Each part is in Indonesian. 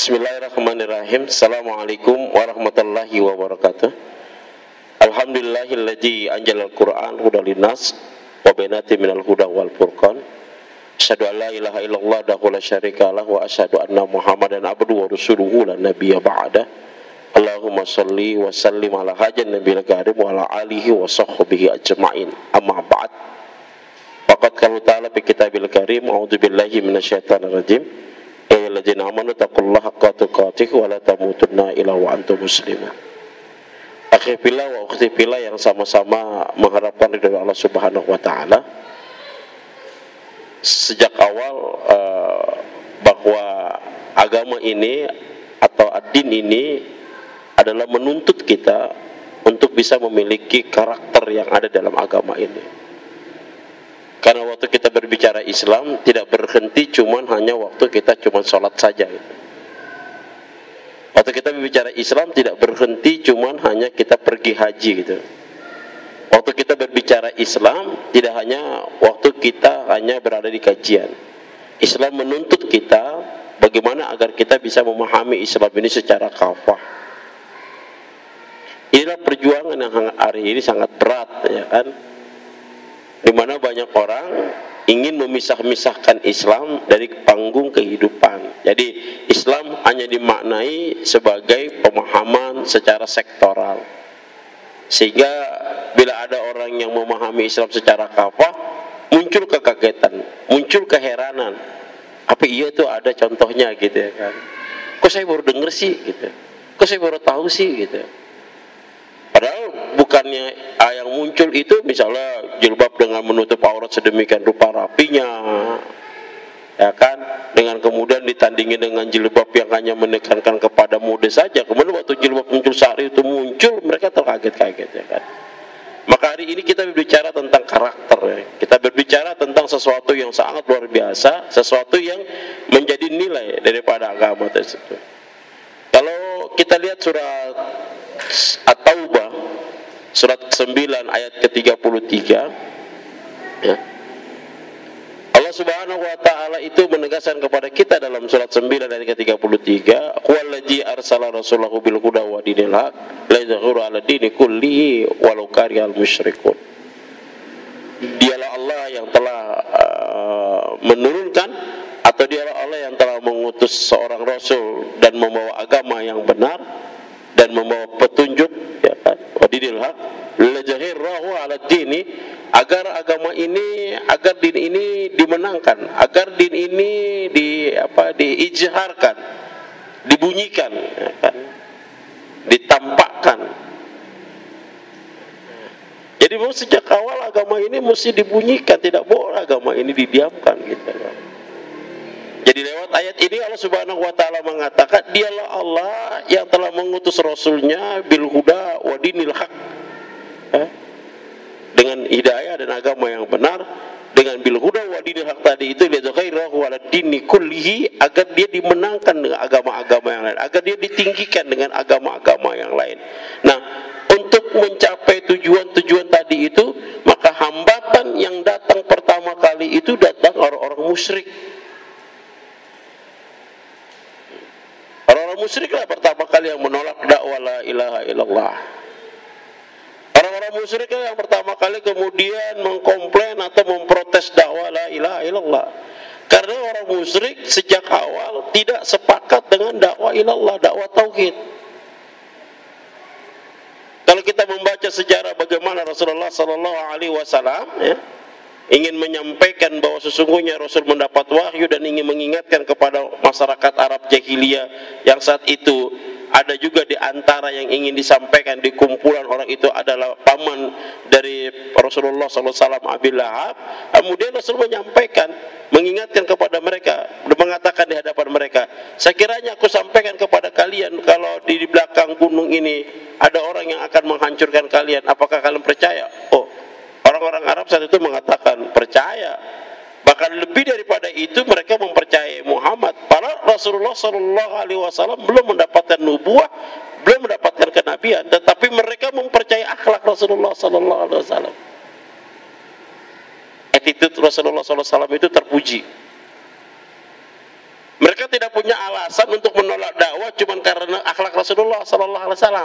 Bismillahirrahmanirrahim. Assalamualaikum warahmatullahi wabarakatuh. Alhamdulillahilladzi anjalal Qur'an hudal linnas wa bainatin minal huda wal furqan. Asyhadu an la ilaha illallah wahdahu la syarika lah wa asyhadu anna Muhammadan abduhu wa rasuluhu la nabiyya ba'da. Allahumma shalli wa sallim ala hajan nabiyil karim wa ala alihi wa sahbihi ajma'in. Amma ba'd. Faqad qala ta'ala fi kitabil karim, a'udzu billahi minasyaitonir rajim. Ya alladzina amanu taqullaha haqqa tuqatih wa la tamutunna illa wa antum muslimun. Akhi fillah wa ukhti fillah yang sama-sama mengharapkan ridha Allah Subhanahu wa taala. Sejak awal bahwa agama ini atau ad-din ini adalah menuntut kita untuk bisa memiliki karakter yang ada dalam agama ini. Karena waktu kita berbicara Islam tidak berhenti cuman hanya waktu kita cuman sholat saja gitu. Waktu kita berbicara Islam tidak berhenti cuman hanya kita pergi haji gitu. Waktu kita berbicara Islam tidak hanya waktu kita hanya berada di kajian. Islam menuntut kita bagaimana agar kita bisa memahami Islam ini secara kafah. Inilah perjuangan yang hari ini sangat berat, ya kan? Di mana banyak orang ingin memisah-misahkan Islam dari panggung kehidupan. Jadi Islam hanya dimaknai sebagai pemahaman secara sektoral. Sehingga bila ada orang yang memahami Islam secara kafah, muncul kekagetan, muncul keheranan. Apa iya itu ada contohnya gitu ya kan? Kok saya baru dengar sih gitu? Kok saya baru tahu sih gitu? Padahal bukannya yang muncul itu misalnya jilbab dengan menutup aurat sedemikian rupa rapinya, ya kan, dengan kemudian ditandingi dengan jilbab yang hanya menekankan kepada mode saja. Kemudian waktu jilbab muncul sehari itu muncul, mereka terkaget-kaget, ya kan. Maka hari ini kita berbicara tentang karakter, ya. Kita berbicara tentang sesuatu yang sangat luar biasa, sesuatu yang menjadi nilai daripada agama tersebut. Kalau kita lihat surat At-Taubah surat 9 ayat ke-33, ya. Allah Subhanahu wa taala itu menegaskan kepada kita dalam surat 9 ayat ke-33, "Huwallazi arsala rasulahu bil huda wa dinil haq la yuzhiru 'ala dini kullihi walau karihal musyrikun." Dialah Allah yang telah menurunkan, atau dialah Allah yang telah mengutus seorang rasul dan membawa agama yang benar dan membawa petunjuk, ya kan, wadidil haq lajahirahu ala dini, agar agama ini, agar din ini dimenangkan, agar din ini diijharkan, dibunyikan, ya kan, ditampakkan. Jadi sejak awal agama ini mesti dibunyikan, tidak boleh agama ini didiamkan gitu kan. Jadi lewat ayat ini Allah Subhanahu wa taala mengatakan dialah Allah yang telah mengutus rasulnya bil huda wa dinil haq, dengan hidayah dan agama yang benar. Dengan bil huda wa dinil haq tadi itu liyadhhirahu ala dini kullihi, agar dia dimenangkan dengan agama-agama yang lain, agar dia ditinggikan dengan agama-agama yang lain. Nah, untuk mencapai tujuan-tujuan tadi itu, maka hambatan yang datang pertama kali itu datang orang-orang musyrik. Orang-orang musyriklah pertama kali yang menolak dakwah la ilaha illallah. Orang-orang musyriklah yang pertama kali kemudian mengkomplain atau memprotes dakwah la ilaha illallah. Karena orang musyrik sejak awal tidak sepakat dengan dakwah ilallah, dakwah tauhid. Kalau kita membaca sejarah bagaimana Rasulullah sallallahu alaihi wasallam, ya, ingin menyampaikan bahwa sesungguhnya Rasul mendapat wahyu dan ingin mengingatkan kepada masyarakat Arab jahiliyah yang saat itu ada juga di antara yang ingin disampaikan di kumpulan orang itu adalah paman dari Rasulullah SAW, Abi Lahab. Kemudian Rasul menyampaikan, mengingatkan kepada mereka, mengatakan di hadapan mereka, sekiranya aku sampaikan kepada kalian kalau di belakang gunung ini ada orang yang akan menghancurkan kalian, apakah kalian percaya? Oh, orang-orang Arab saat itu mengatakan percaya. Bahkan lebih daripada itu mereka mempercayai Muhammad. Padahal Rasulullah SAW belum mendapatkan nubuah, belum mendapatkan kenabian, tetapi mereka mempercayai akhlak Rasulullah SAW. Attitude Rasulullah SAW itu terpuji. Mereka tidak punya alasan untuk menolak Rasulullah sallallahu alaihi wasallam.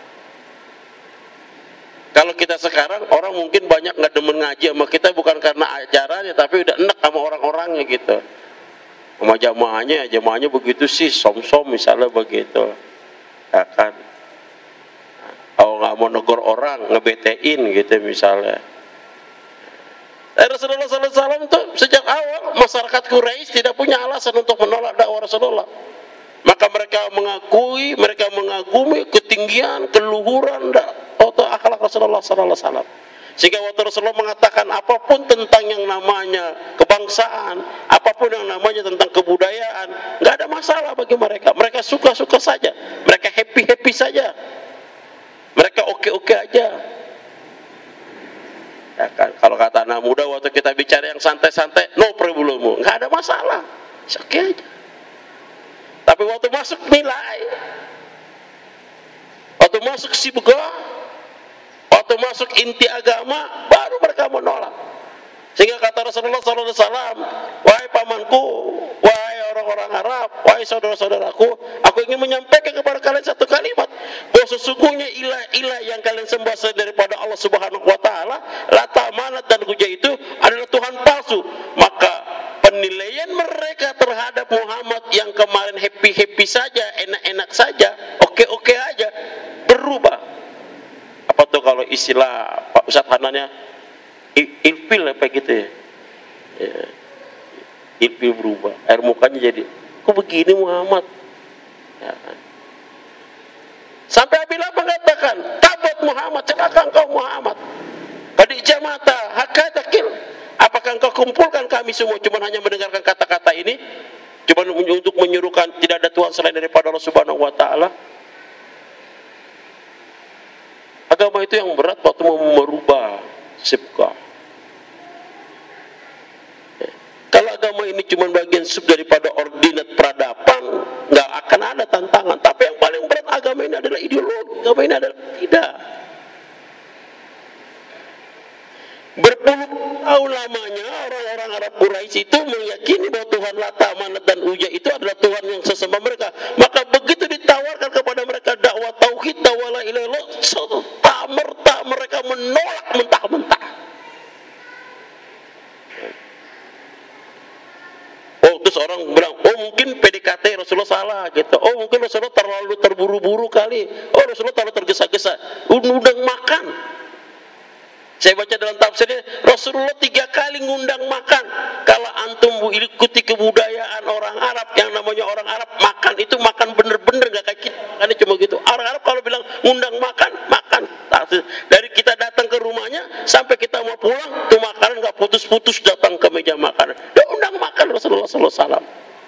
Kalau kita sekarang orang mungkin banyak nggak demen ngaji sama kita bukan karena ajarannya, tapi udah enak sama orang-orangnya gitu. Sama jamaahnya begitu sih, som-som misalnya begitu, ya kan. Kalau nggak mau negor orang, ngebetein gitu misalnya. Rasulullah SAW itu sejak awal masyarakat Quraisy tidak punya alasan untuk menolak dakwah Rasulullah. Maka mereka mengagumi ketinggian, keluhuran atau akhlak Rasulullah SAW. Sehingga waktu Rasulullah mengatakan apapun tentang yang namanya kebangsaan, apapun yang namanya tentang kebudayaan, nggak ada masalah bagi mereka. Mereka suka-suka saja, mereka happy-happy saja, mereka oke-oke aja. Ya kan? Kalau kata anak muda waktu kita bicara yang santai-santai, no problem, nggak ada masalah, oke aja. Tapi waktu masuk nilai, waktu masuk sibga, waktu masuk inti agama, baru mereka menolak. Sehingga kata Rasulullah SAW, wahai pamanku, wahai orang-orang Arab, wahai saudara-saudaraku, aku ingin menyampaikan kepada kalian satu kalimat, bahwa sesungguhnya ilah-ilah yang kalian sembah selain daripada Allah Subhanahu Wa Taala, Lata, Manat dan Uzza itu adalah Tuhan palsu. Maka penilaian mereka terhadap Muhammad yang kemarin happy-happy saja, enak-enak saja, oke-oke aja, berubah. Apa tuh kalau istilah Pak Ustadz Hanannya ilfil apa gitu ya? Ilfil berubah, air mukanya jadi kok begini Muhammad, ya kan? Sampai Abillah mengatakan tabat Muhammad, celaka engkau Muhammad, pada jamata hakatakil, apakah engkau kumpulkan kami semua cuma hanya mendengarkan kata-kata ini, cuma untuk menyuruhkan tidak ada Tuhan selain daripada Allah Subhanahu Wa Taala. Agama itu yang berat waktu mau merubah sibkah. Kalau agama ini cuma bagian sub daripada ordinat peradaban, nggak akan ada tantangan. Tapi yang paling berat agama ini adalah ideologi. Agama ini adalah tidak. Berpuluh tahun lamanya orang-orang Arab Quraisy itu meyakini bahwa Tuhan Lata, Manat dan Uzza itu adalah Tuhan yang sesembah mereka. Maka begitu ditawarkan kepada mereka dakwah tauhid, dakwah la ilaha illallah, serta-merta mereka menolak mentah-mentah. Oh, terus orang bilang, oh mungkin PDKT Rasulullah salah gitu. Oh mungkin Rasulullah terlalu terburu-buru kali. Oh Rasulullah terlalu tergesa-gesa. Undang makan. Saya baca dalam tafsirnya, Rasulullah 3 kali ngundang makan. Kalau antum ikuti kebudayaan orang Arab, yang namanya orang Arab makan itu makan bener-bener, gak kayak kita makannya cuma gitu. Orang Arab kalau bilang ngundang makan, makan. Dari kita datang ke rumahnya sampai kita mau pulang, tuh makanan gak putus-putus datang ke meja makan. Dia undang makan Rasulullah SAW.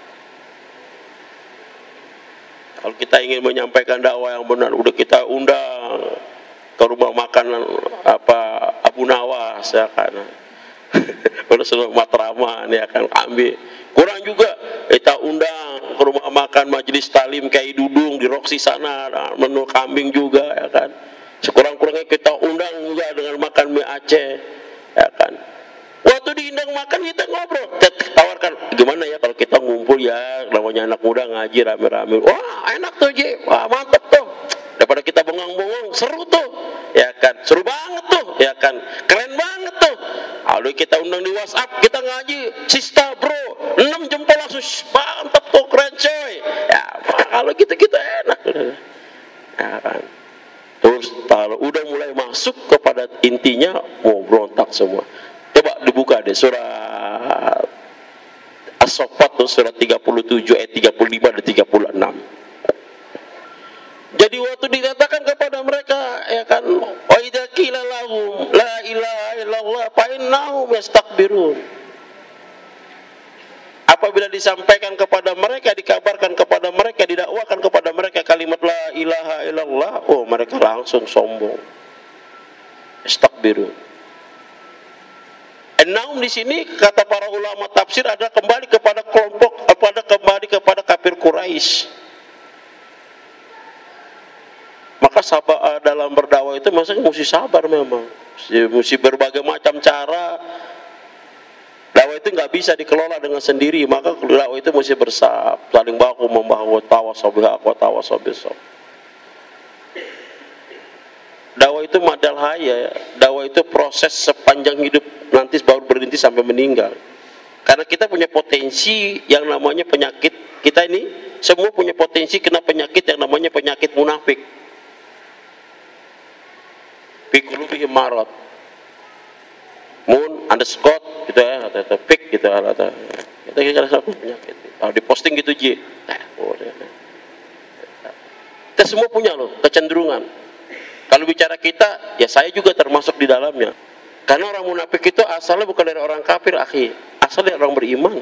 Kalau kita ingin menyampaikan dakwah yang benar, udah kita undang ke rumah makan Abu Nawas, ya kan. Rasulullah Matraman, ya kan, ambil. Kurang juga kita undang ke rumah makan majelis talim Kiai Dudung di Roksi sana, menu kambing juga, ya kan. Sekurang-kurangnya kita undang juga dengan makan mie Aceh, ya kan. Waktu diundang makan kita ngobrol, kita tawarkan gimana ya kalau kita ngumpul ya, namanya anak muda ngaji rame-rame. Wah enak tuh Ji, wah mantap tuh. Daripada kita bengong-bengong, seru tuh, ya kan, seru banget tuh, ya kan, keren banget tuh. Lalu kita undang di WhatsApp, kita ngaji, Sista bro, 6 jempol langsung, mantap tuh, keren coy. Ya, kalau gitu-gitu enak, ya kan. Terus kalau udah mulai masuk kepada intinya, mau berontak semua. Coba dibuka deh surat As-Saffat tuh, surat 37 ayat 35 dan 36. Jadi waktu dikatakan kepada mereka, ya kan, wa idza qila lahum la ilaha illallah fa innahum yastakbirun. Apabila disampaikan kepada mereka, dikabarkan kepada mereka, didakwakan kepada mereka kalimat la ilaha illallah, oh mereka langsung sombong. Yastakbirun. Enam di sini kata para ulama tafsir ada kembali kepada kelompok, kembali kepada kafir Quraisy. Maka sabar dalam berdakwah itu maksudnya mesti sabar memang, mesti berbagai macam cara. Dakwah itu nggak bisa dikelola dengan sendiri, maka dakwah itu mesti bersab, saling baku membahu, tawasaw bil haq wa tawasaw bis sabr. dakwah itu madal haya, dakwah itu proses sepanjang hidup, nanti baru berhenti sampai meninggal. Karena kita punya potensi yang namanya penyakit. Kita ini semua punya potensi kena penyakit yang namanya penyakit munafik. Fi qulubihim marad. _ gitu ya, atau pik gitu atau kita kira satu penyakit. Kalau diposting gitu Ji. Kita semua punya loh kecenderungan. Kalau bicara kita, ya saya juga termasuk di dalamnya. Karena orang munafik itu asalnya bukan dari orang kafir, akhi. Asal dari orang beriman.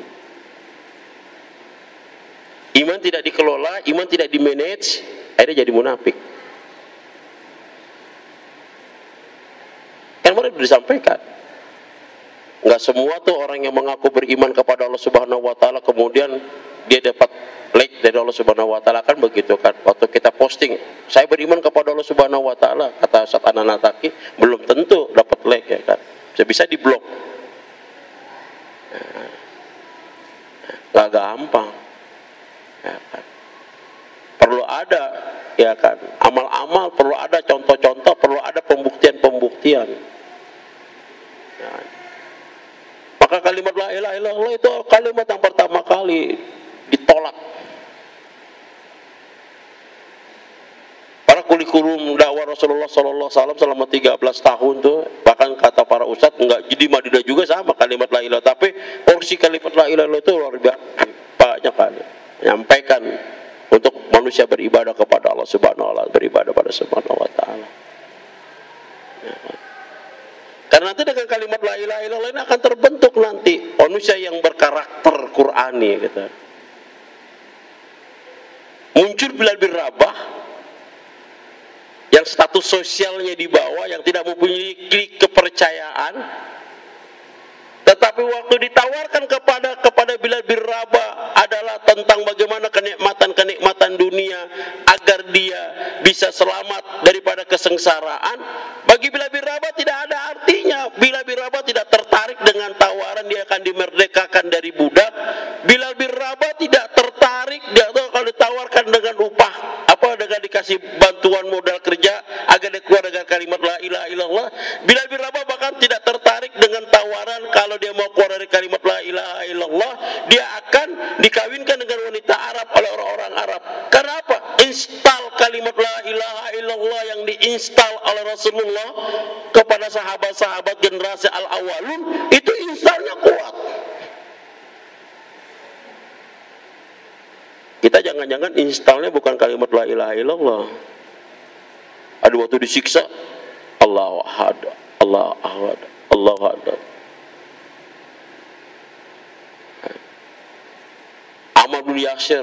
Iman tidak dikelola, iman tidak dimanage, akhirnya jadi munafik. Kan kemarin sudah disampaikan. Enggak semua tuh orang yang mengaku beriman kepada Allah Subhanahu wa taala kemudian dia dapat like dari Allah Subhanahu wa taala, kan begitu kan. Waktu kita posting, saya beriman kepada Allah Subhanahu wa taala, kata Ustaz Ananataki, belum tentu dapat like ya kan. Bisa di-blok. Gak gampang. Ya kan. Perlu ada ya kan, amal-amal, perlu ada contoh-contoh, perlu ada pembuktian-pembuktian. Ya. Maka kalimat la ilaha illallah itu kalimat yang pertama kali ditolak. Para kurikulum dakwah Rasulullah sallallahu alaihi wasallam selama 13 tahun tuh, bahkan kata para ustadz enggak, jadi Madinah juga sama kalimat la ilaha, tapi porsi kalimat la ilaha itu luar biasa banyak kali menyampaikan untuk manusia beribadah kepada Allah Subhanahu wa taala, beribadah pada Subhanahu wa taala. Ya. Karena nanti dengan kalimat la ilaha illallah ini akan terbentuk nanti manusia yang berkarakter Qur'ani gitu. Muncul Bilal bin Rabah yang status sosialnya di bawah, yang tidak mempunyai kepercayaan, tetapi waktu ditawarkan kepada Bilal bin Rabah adalah tentang bagaimana kenikmatan dunia agar dia bisa selamat daripada kesengsaraan. Bagi Bilal bin Rabah tidak ada artinya. Bilal bin Rabah tidak tertarik dengan tawaran dia akan dimerdekakan dari budak. Bilal bin Rabah tidak tertarik dia kalau ditawarkan dengan upah dengan dikasih bantuan modal kerja agar dia keluar dengan kalimat la ilaha illallah. Bilal bin Rabah bahkan tidak tertarik dengan tawaran kalau dia mau keluar dari kalimat la ilaha illallah dia akan dikawinkan dengan wanita Arab oleh orang-orang Arab. Karena apa? Install kalimat la ilaha illallah yang diinstal oleh Rasulullah kepada sahabat-sahabat generasi al-awwalun itu installnya kuat. Kita jangan-jangan installnya bukan kalimat la ilaha illallah. Ada waktu disiksa, Allahu ahad, Allahu ahad, Allahu ahad. Ammar bin Yasir,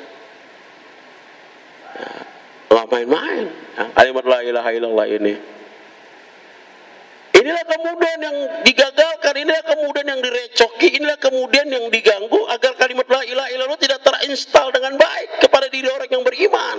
nggak main-main kalimat la ilaha illallah ini. Inilah kemudian yang digagalkan, inilah kemudian yang direcoki, inilah kemudian yang diganggu agar kalimat la ilaha illallah tidak terinstall dengan baik kepada diri orang yang beriman.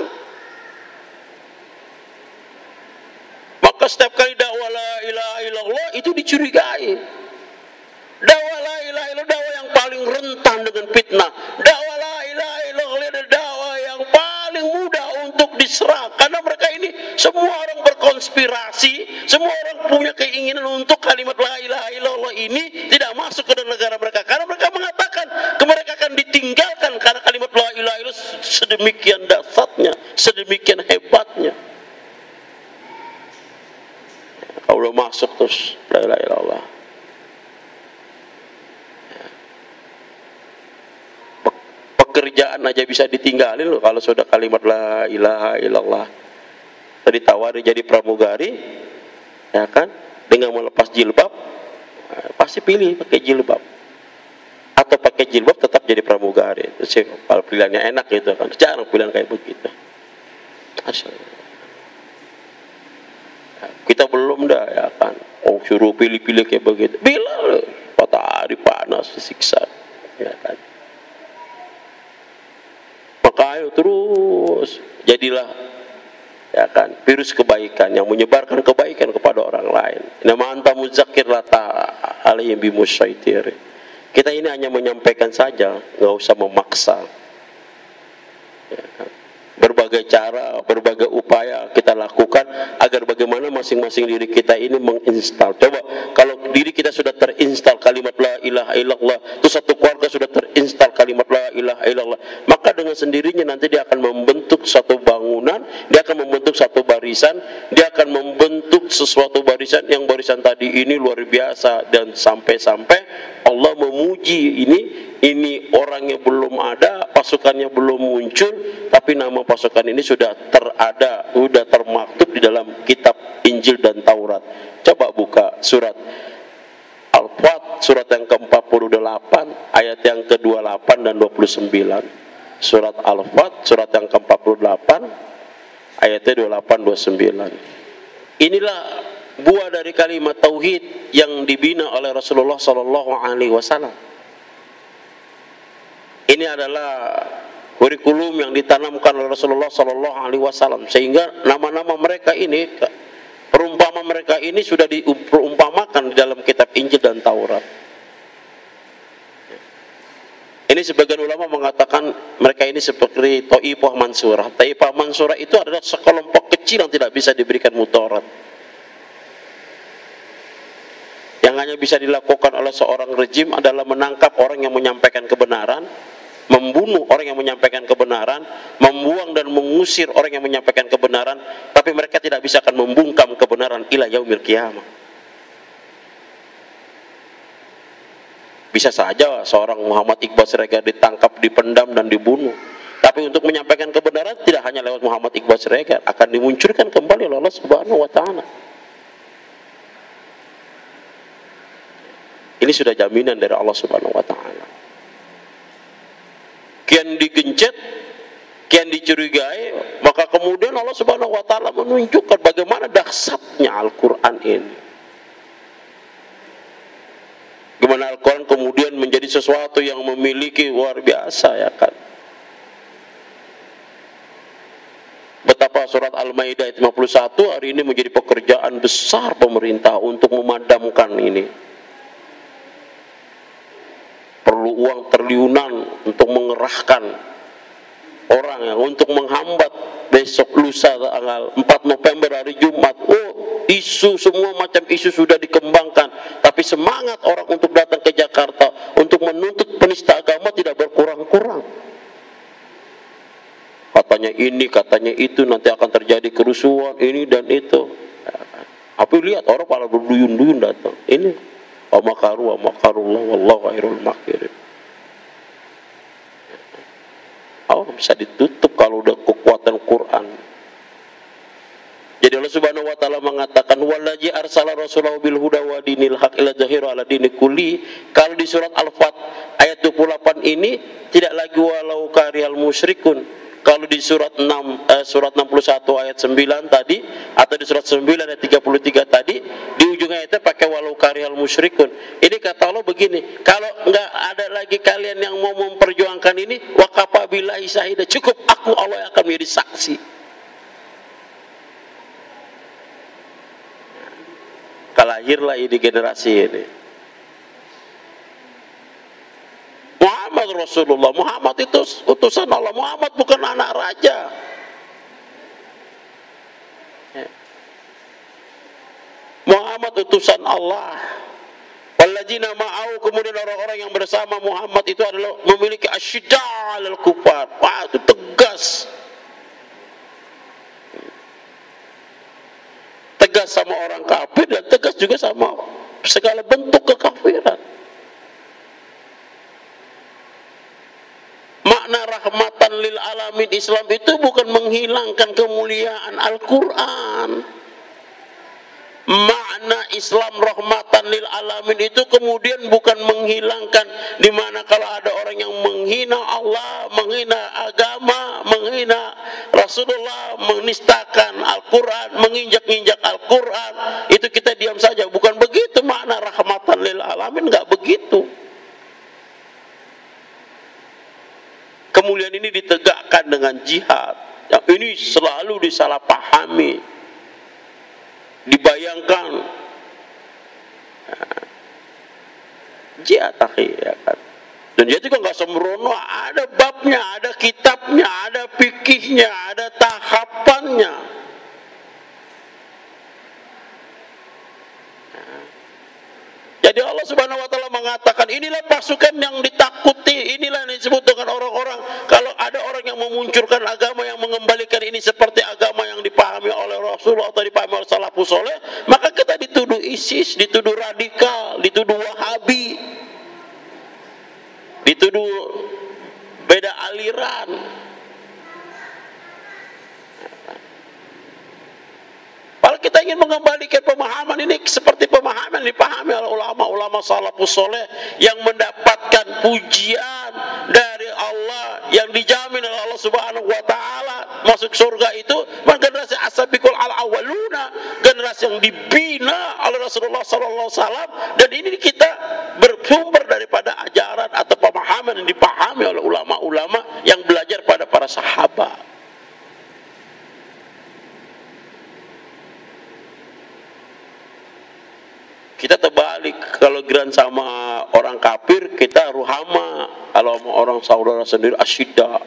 Maka setiap kali dakwah la ilaha illallah itu dicurigai. Dakwah la ilaha illallah dakwah yang paling rentan dengan fitnah. Dakwah la ilaha illallah adalah dakwah yang paling mudah untuk diserang, karena mereka ini semua orang berkonspirasi, semua orang punya keinginan untuk kalimat la ilaha illallah ini tidak masuk ke dalam negara mereka, karena mereka mengatakan mereka akan ditinggalkan karena kalimat la ilaha illallah sedemikian dahsyatnya, sedemikian hebatnya. Kalau udah masuk terus la ilaha illallah, pekerjaan aja bisa ditinggalin loh kalau sudah kalimat la ilaha illallah. Tadi tawari jadi pramugari, ya kan, dengan melepas jilbab, pasti pilih pakai jilbab. Atau pakai jilbab tetap jadi pramugari. Itu kalau pilihannya enak gitu kan, jarang pilihan kayak begitu. Kita belum dah ya kan, suruh pilih-pilih kayak begitu. Bila matahari panas disiksa, ya kan. Maka ayo terus jadilah ya kan virus kebaikan yang menyebarkan kebaikan kepada orang lain. Nama anta muzakkir la alaihim bimusyaitir. Kita ini hanya menyampaikan saja, enggak usah memaksa. Ya kan? Berbagai berbagai cara, berbagai upaya kita lakukan agar bagaimana masing-masing diri kita ini menginstal. Coba kalau diri kita sudah terinstal kalimat la ilaha illallah, itu satu keluarga sudah terinstal kalimat la ilaha illallah, maka dengan sendirinya nanti dia akan membentuk satu bangunan, dia akan membentuk satu barisan, dia akan membentuk sesuatu barisan yang barisan tadi ini luar biasa, dan sampai-sampai Allah memuji ini orangnya belum ada, pasukannya belum muncul, tapi nama pasukan ini sudah termaktub di dalam kitab Injil dan Taurat. Coba buka surat Al-Fat, surat yang ke-48, ayat yang ke-28 dan 29. Surat Al-Fat, surat yang ke-48, ayatnya 28-29. Inilah buah dari kalimat tauhid yang dibina oleh Rasulullah SAW. Ini adalah kurikulum yang ditanamkan oleh Rasulullah SAW, sehingga nama-nama mereka ini, perumpamaan mereka ini sudah diperumpamakan di dalam kitab Injil dan Taurat. Ini sebagian ulama mengatakan mereka ini seperti Taifah Mansurah. Taifah Mansurah itu adalah sekelompok kecil yang tidak bisa diberikan mudarat, yang hanya bisa dilakukan oleh seorang rejim adalah menangkap orang yang menyampaikan kebenaran, membunuh orang yang menyampaikan kebenaran, membuang dan mengusir orang yang menyampaikan kebenaran, tapi mereka tidak bisa akan membungkam kebenaran ila yaumil qiyamah. Bisa saja seorang Muhammad Iqbal Siregar ditangkap, dipendam dan dibunuh, tapi untuk menyampaikan kebenaran tidak hanya lewat Muhammad Iqbal Siregar, akan dimunculkan kembali oleh Allah Subhanahu wa taala. Ini sudah jaminan dari Allah Subhanahu wa taala. Kian digencet, kian dicurigai, maka kemudian Allah Subhanahu wa taala menunjukkan bagaimana dahsyatnya Al-Qur'an ini. Bagaimana Al-Qur'an kemudian menjadi sesuatu yang memiliki luar biasa, ya kan. Betapa surat Al-Maidah ayat 51 hari ini menjadi pekerjaan besar pemerintah untuk memadamkan ini. Perlu uang triliunan untuk mengerahkan orang yang untuk menghambat besok lusa tanggal 4 November hari Jumat. Isu semua macam isu sudah dikembangkan, tapi semangat orang untuk datang ke Jakarta untuk menuntut penista agama tidak berkurang-kurang. Katanya ini, katanya itu, nanti akan terjadi kerusuhan ini dan itu. Tapi lihat orang pada berduyun-duyun datang. Ini wa makaru wa makarullah wallahu khairul makirin. Bisa ditutup kalau udah kekuatan Quran. Jadi Allah Subhanahu wa taala mengatakan wallazi arsala rasulahu bil huda wa dinil haq ila zahiru ala dini kulli. Kalau di surat Al-Fat ayat 28 ini tidak lagi walau karihal musyrikun. Kalau di surat 61 ayat 9 tadi, atau di surat 9 ayat 33 tadi, di ujung ayatnya pakai walau karihal musyrikun. Ini kata Allah begini, kalau enggak ada lagi kalian yang mau memperjuangkan ini, wa kafa billahi syahida, cukup aku Allah yang akan menjadi saksi. Kalahirlah ini generasi ini. Muhammad Rasulullah, Muhammad itu utusan Allah, Muhammad bukan anak raja. Muhammad utusan Allah. Walladzina ma'au, kemudian orang-orang yang bersama Muhammad itu adalah memiliki asyidda 'alal kufar. Wah, itu tegas. Tegas sama orang kafir dan tegas juga sama segala bentuk kekafiran. Makna rahmatan lil alamin Islam itu bukan menghilangkan kemuliaan Al-Quran. Makna Islam rahmatan lil alamin itu kemudian bukan menghilangkan, di mana kalau ada orang yang menghina Allah, menghina agama, menghina Rasulullah, menistakan Al-Quran, menginjak-injak Al-Quran, itu kita diam saja. Bukan begitu makna rahmatan lil alamin, enggak begitu. Kemuliaan ini ditegakkan dengan jihad. Yang ini selalu disalahpahami, dibayangkan. Jihad, ya kan. Dan dia juga nggak sembrono, ada babnya, ada kitabnya, ada fikihnya, ada lawannya. Jadi Allah Subhanahu wa taala mengatakan, inilah pasukan yang ditakuti, inilah yang disebut dengan orang-orang. Kalau ada orang yang memunculkan agama yang mengembalikan ini seperti agama yang dipahami oleh Rasulullah atau dipahami oleh salafus saleh, maka kita dituduh ISIS, dituduh radikal, dituduh Wahabi, dituduh beda aliran. Kalau kita ingin mengembalikan pemahaman ini seperti pemahaman dipahami oleh ulama-ulama salafus saleh yang mendapatkan pujian dari Allah, yang dijamin oleh Allah Subhanahu wa taala masuk surga itu, generasi as-sabiqul al-awwaluna, generasi yang dibina oleh Rasulullah sallallahu alaihi wasallam. Dan ini kita bersumber daripada ajaran atau pemahaman yang dipahami oleh ulama-ulama yang belajar pada para sahabat. Kita terbalik, kalau geran sama orang kafir kita ruhama, kalau sama orang saudara sendiri asyidda.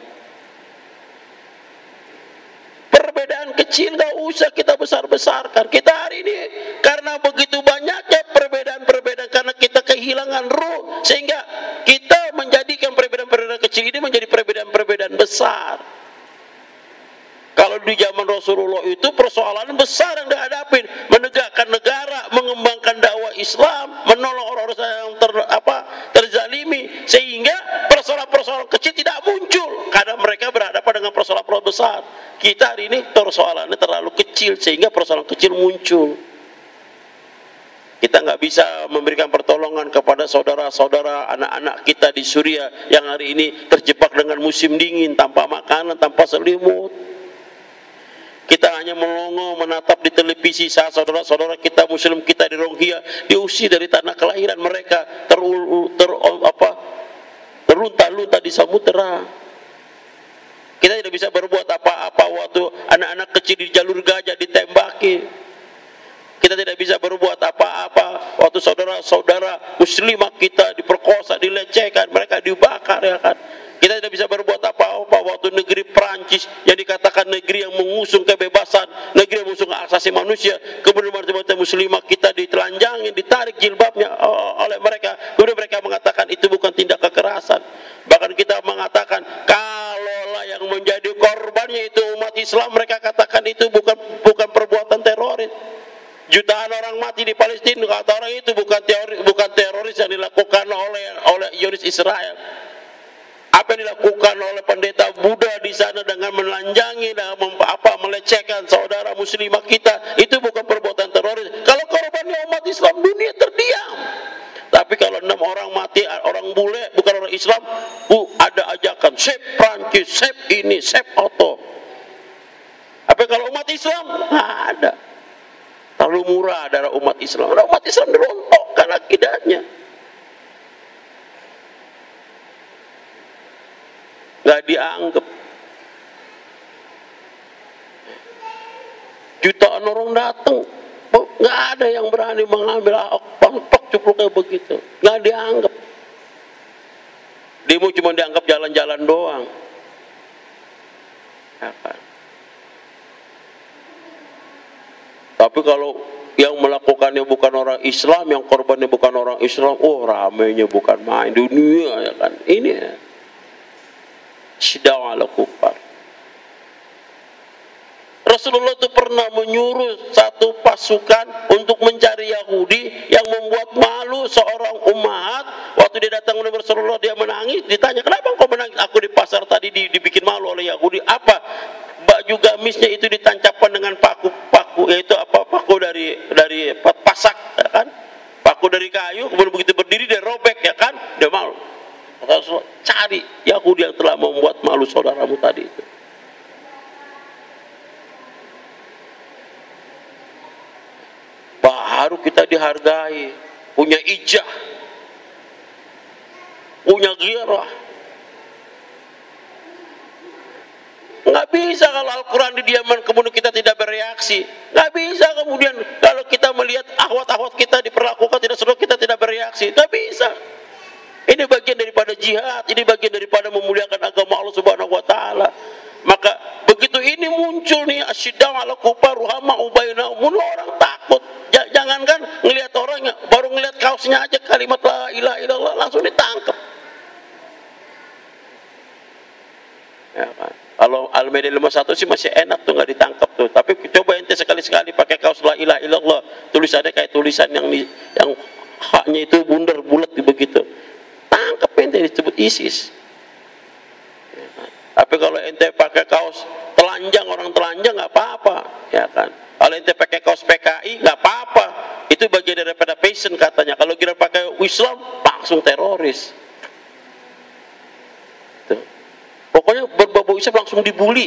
Perbedaan kecil gak usah kita besar-besarkan. Kita hari ini karena begitu banyaknya perbedaan-perbedaan, karena kita kehilangan ruh, sehingga kita menjadikan perbedaan-perbedaan kecil ini menjadi perbedaan-perbedaan besar. Kalau di zaman Rasulullah itu persoalan besar yang dihadapin, menegakkan negara, mengembangkan dakwah Islam, menolong orang-orang yang terzalimi, sehingga persoalan-persoalan kecil tidak muncul karena mereka berhadapan dengan persoalan-persoalan besar. Kita hari ini persoalannya terlalu kecil sehingga persoalan kecil muncul. Kita nggak bisa memberikan pertolongan kepada saudara-saudara anak-anak kita di Suriah yang hari ini terjebak dengan musim dingin, tanpa makanan, tanpa selimut. Kita hanya melongo menatap di televisi saat saudara-saudara kita Muslim kita di Rohingya diusir dari tanah kelahiran mereka, terlunta-lunta di samudera. Kita tidak bisa berbuat apa-apa waktu anak-anak kecil di jalur Gaza ditembaki. Kita tidak bisa berbuat apa-apa waktu saudara-saudara muslimah kita diperkosa, dilecehkan, mereka dibakar, ya kan. Kita tidak bisa berbuat apa-apa waktu negeri Perancis yang dikatakan negeri yang mengusung kebebasan, negeri yang mengusung hak asasi manusia, kemudian mata muslimah kita ditelanjangi, ditarik jilbabnya oleh mereka, kemudian mereka mengatakan itu bukan tindak kekerasan. Bahkan kita mengatakan kalaulah yang menjadi korbannya itu umat Islam, mereka katakan itu bukan perbuatan teroris. Jutaan orang mati di Palestina, kata orang itu bukan teroris yang dilakukan oleh Zionis Israel. Apa yang dilakukan oleh pendeta Buddha di sana dengan menelanjangi dan melecehkan saudara muslimah kita, itu bukan perbuatan teroris. Kalau korbannya umat Islam, dunia terdiam. Tapi kalau 6 orang mati, orang bule bukan orang Islam, ada ajakan save Prancis, save ini, save Otto. Apa kalau umat Islam? Nggak ada. Terlalu murah darah umat Islam. Umat Islam dirontokkan akidahnya. Nggak dianggap. Jutaan orang datang, nggak ada yang berani mengambil pangtok cukup kayak begitu. Nggak dianggap. Demo cuma dianggap jalan-jalan doang. Apa? Tapi kalau yang melakukannya bukan orang Islam, yang korbannya bukan orang Islam, ramainya bukan main dunia, ya kan. Ini ya. Syiddaw ala kufar. Rasulullah itu pernah menyuruh satu pasukan untuk mencari Yahudi yang membuat malu seorang umat. Waktu dia datang kepada Rasulullah, dia menangis, ditanya, kenapa kau menangis? Aku di pasar tadi dibikin malu oleh Yahudi. Apa? Baju gamisnya itu ditancapkan dengan paku, yaitu paku dari pasak, ya kan? Paku dari kayu, kemudian begitu berdiri dia robek, ya kan? Dia malu. Rasulullah, cari Yahudi yang telah membuat malu saudaramu tadi itu. Baru kita dihargai, punya ijah, punya ghirah. Nggak bisa kalau Al-Quran didiamkan kemudian kita tidak bereaksi. Nggak bisa kemudian kalau kita melihat akhwat-akhwat kita diperlakukan tidak seru, kita tidak bereaksi. Nggak bisa. Ini bagian daripada jihad, ini bagian daripada memuliakan agama Allah Subhanahu wa taala. Maka begitu ini muncul nih asyidam ala kufar ruhama ubainahum, orang takut. Jangankan ngelihat orangnya, baru ngelihat kaosnya aja kalimat la ilaha illallah langsung ditangkap. Ya kan? Kalau Al-Maidah 51 sih masih enak tuh, nggak ditangkap tuh. Tapi coba ente sekali-sekali pakai kaos la ilaha illallah, tulisannya kayak tulisan yang haknya itu bundar bulat begitu, tangkap ente, disebut ISIS. Ya kan? Tapi kalau ente pakai kaos telanjang, orang telanjang nggak apa-apa, ya kan? Kalau ente pakai kaos PKI nggak apa-apa, itu bagian daripada passion katanya. Kalau kira pakai Islam langsung teroris. Tuh. Pokoknya berbau Islam langsung dibully.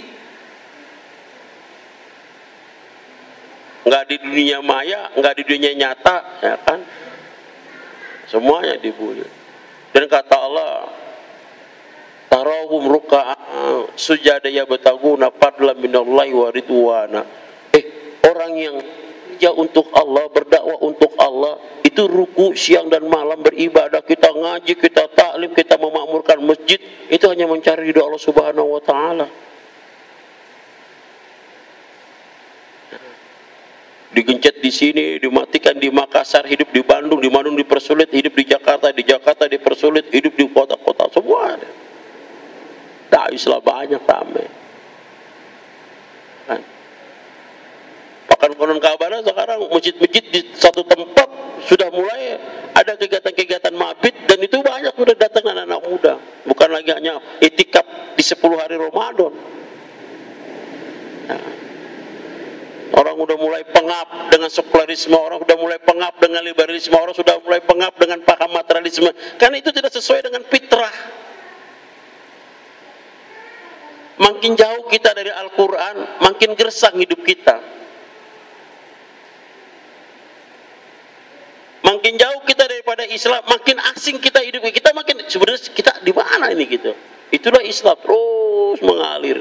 Nggak di dunia maya, nggak di dunia nyata, ya kan? Semuanya dibully. Dan kata Allah, tarahum ruk'a sujada yabtaguna fadlan minallahi wa ridwana. Orang yang kerja untuk Allah, berdakwah untuk Allah, itu ruku siang dan malam beribadah, kita ngaji, kita taklim, kita memakmurkan masjid, itu hanya mencari ridha Allah Subhanahu wa taala. Digencet di sini, dimatikan di Makassar, hidup di Bandung dipersulit, hidup di Jakarta dipersulit, hidup di kota-kota, semua ada. Dai Islam banyak ramai. Kan? Bahkan konon kabarnya sekarang masjid-masjid di satu tempat sudah mulai ada kegiatan-kegiatan mabit, dan itu banyak sudah datang anak-anak muda. Bukan lagi hanya itikaf di 10 hari Ramadan. Nah, orang sudah mulai pengap dengan sekularisme, orang sudah mulai pengap dengan liberalisme, orang sudah mulai pengap dengan paham materialisme, karena itu tidak sesuai dengan fitrah. Makin jauh kita dari Al-Quran, makin gersang hidup kita. Makin jauh kita daripada Islam, makin asing kita hidup kita, makin sebenarnya kita di mana ini gitu. Itulah Islam terus mengalir.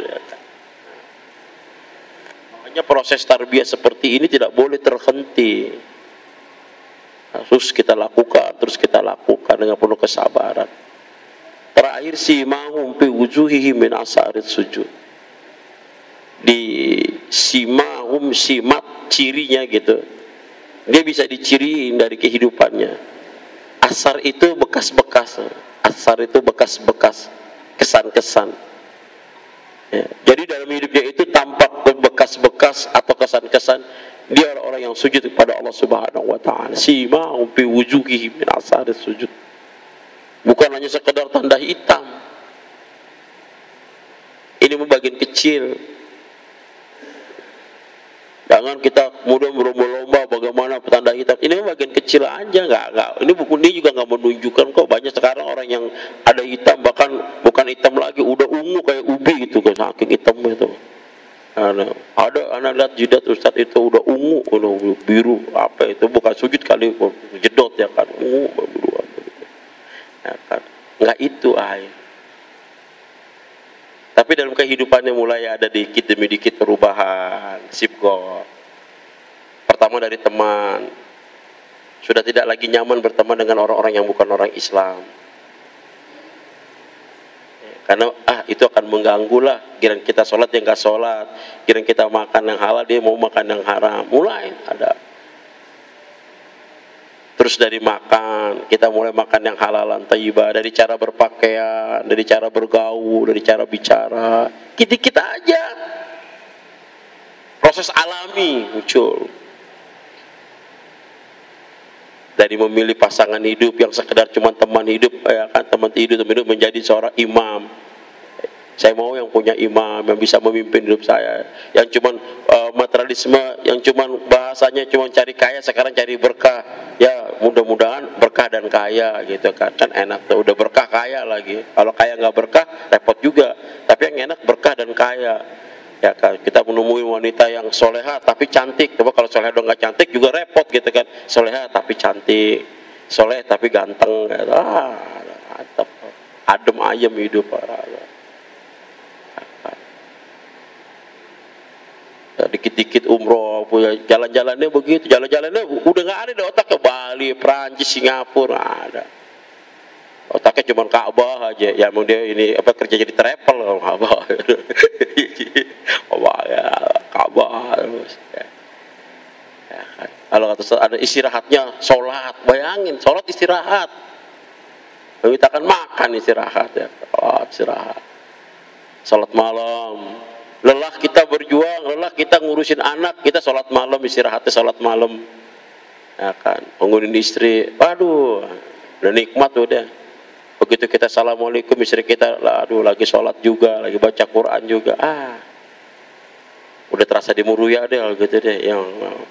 Makanya proses tarbiyah seperti ini tidak boleh terhenti. Terus kita lakukan dengan penuh kesabaran. Terakhir simahum fi wujuhihim min asarit sujud. Di simahum, simat cirinya gitu. Dia bisa diciriin dari kehidupannya. Asar itu bekas-bekas. Asar itu bekas-bekas, kesan-kesan. Ya. Jadi dalam hidupnya itu tampak bekas-bekas atau kesan-kesan. Dia orang-orang yang sujud kepada Allah Subhanahu wa taala. Simahum fi wujuhihim min asarit sujud. Bukan hanya sekedar tanda hitam. Ini bagian kecil. Jangan kita kemudian berlomba-lomba bagaimana tanda hitam. Ini bagian kecil aja, enggak. Ini buku ini juga enggak menunjukkan kok banyak sekarang orang yang ada hitam, bahkan bukan hitam lagi, udah ungu kayak ubi gitu, saking hitamnya itu. Ada anak lihat jidat Ustaz itu udah ungu, udah biru, apa itu bukan sujud kali, jedot ya kan, ungu biru apa gitu. Ya kan? Enggak itu air. Tapi dalam kehidupannya mulai ada dikit demi dikit perubahan, sibgor. Pertama dari teman, sudah tidak lagi nyaman berteman dengan orang-orang yang bukan orang Islam. Karena itu akan mengganggu lah. Kirain kita sholat dia nggak sholat, kirain kita makan yang halal dia mau makan yang haram. Mulai ada. Terus dari makan, kita mulai makan yang halalan thayyibah, dari cara berpakaian, dari cara bergaul, dari cara bicara. Kita aja. Proses alami muncul. Dari memilih pasangan hidup yang sekedar cuma teman hidup, ya kan, teman hidup menjadi seorang imam. Saya mau yang punya imam, yang bisa memimpin hidup saya. Yang cuma materialisme, yang cuma bahasanya cuma cari kaya, sekarang cari berkah. Ya mudah-mudahan berkah dan kaya gitu kan. Kan enak tuh, udah berkah kaya lagi. Kalau kaya nggak berkah, repot juga. Tapi yang enak berkah dan kaya. Ya kan, kita menemui wanita yang soleha tapi cantik. Coba kalau soleha dong nggak cantik juga repot gitu kan. Soleha tapi cantik, soleh tapi ganteng. Mantap. Adem ayem hidup. Dikit-dikit umroh, jalan-jalannya begitu, jalan-jalannya udah nggak ada di otak, ke Bali, Prancis, Singapura, nggak ada. Otaknya cuma Ka'bah aja. Ya emang dia ini kerja jadi travel, Ka'bah sholat ada istirahatnya, sholat. Bayangin, sholat istirahat. Kita akan makan istirahat ya, istirahat. Sholat malam, lelah kita berjuang, lelah kita ngurusin anak, kita sholat malam, istirahatnya sholat malam. Ya kan, bangunin istri, waduh, udah nikmat udah. Begitu kita assalamualaikum, istri kita, aduh lagi sholat juga, lagi baca Quran juga, udah terasa dimuruya deh gitu deh, yang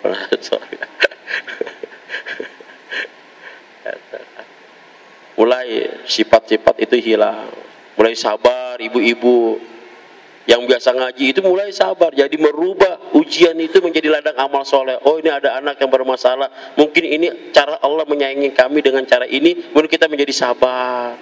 mulai sifat-sifat itu hilang, mulai sabar. Ibu-ibu yang biasa ngaji itu mulai sabar, jadi merubah ujian itu menjadi ladang amal soleh. Oh, ini ada anak yang bermasalah, mungkin ini cara Allah menyayangi kami dengan cara ini, kemudian kita menjadi sabar,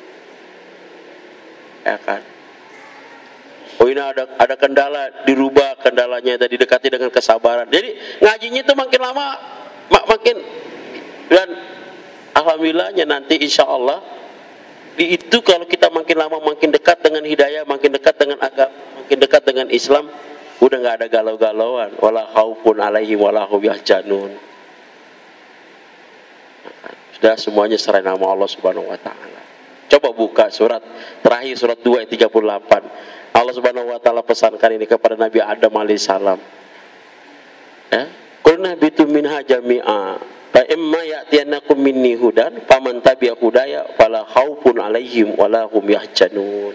ya kan. Oh, ini ada kendala, dirubah kendalanya, tadi dekati dengan kesabaran. Jadi ngajinya itu makin lama makin, dan alhamdulillahnya nanti insya Allah itu kalau kita makin lama makin dekat dengan hidayah, makin dekat dengan agama, makin dekat dengan Islam, udah nggak ada galau-galauan. Wala khaufun alaihim wala hum yahzanun. Sudah semuanya serai nama Allah Subhanahu wa taala. Coba buka surat terakhir, surat 2 ayat 38. Allah Subhanahu wa taala pesankan ini kepada Nabi Adam alaihissalam. Ya, qulna bitu minha jami'a. Fa imma ya'tiyannakum minni hudan faman tabi'a hudaya fala khaufun 'alaihim wala hum yahzanun.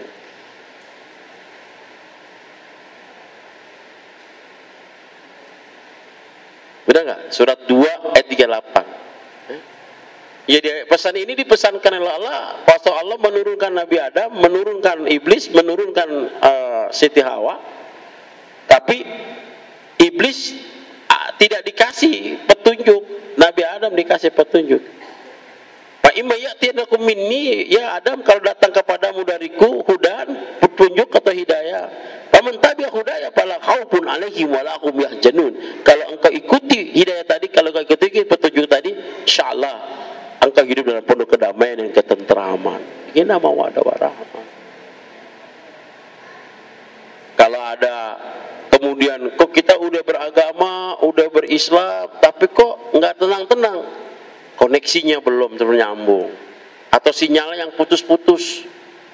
Benar enggak? Surat 2 ayat 38. Jadi pesan ini dipesankan oleh Allah, pas Allah menurunkan Nabi Adam, menurunkan iblis, menurunkan Siti Hawa. Tapi iblis tidak dikasih petunjuk. Nabi Adam dikasih petunjuk. Fa imma ya'tiyannakum minni, ya Adam, kalau datang kepadamu dariku hudan, petunjuk atau hidayah. Faman tabi'a hudaya fala khaufun 'alaihim wala hum yahzanun. Kalau engkau ikuti hidayah tadi, kalau engkau ikuti petunjuk tadi, insyaallah engkau hidup dalam penuh kedamaian dan ketentraman. Ini nama mawaddah warahmah. Kalau ada kemudian kok kita udah beragama, udah berislam, tapi kok nggak tenang-tenang, koneksinya belum ternyambung, atau sinyalnya yang putus-putus,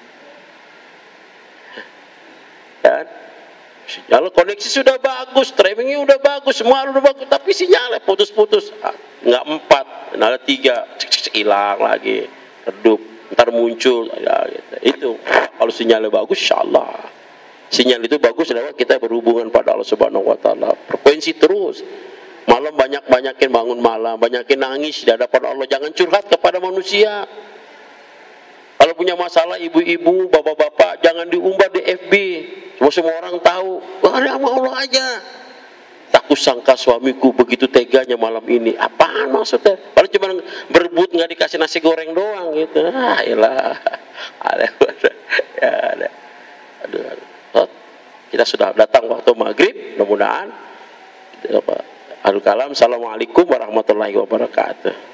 ya, kalau koneksi sudah bagus, streamingnya udah bagus, semua udah bagus, tapi sinyalnya putus-putus, nggak 4, ada 3, hilang lagi, redup, ntar muncul, ya, gitu. Itu kalau sinyalnya bagus, insyaallah. Sinyal itu bagus lewat kita berhubungan pada Allah Subhanahu wa taala. Frekuensi terus. Malam banyakin bangun malam, banyakin nangis di hadapan Allah. Jangan curhat kepada manusia. Kalau punya masalah ibu-ibu, bapak-bapak, jangan diumbar di FB. Semua orang tahu. Wah, ada sama Allah aja. Tak kusangka suamiku begitu teganya malam ini. Apaan maksudnya? Kalau cuma berebut nggak dikasih nasi goreng doang gitu. Iyalah. Ada. Aduh. Kita sudah datang waktu maghrib, mudah-mudahan. Alul kalam, assalamualaikum warahmatullahi wabarakatuh.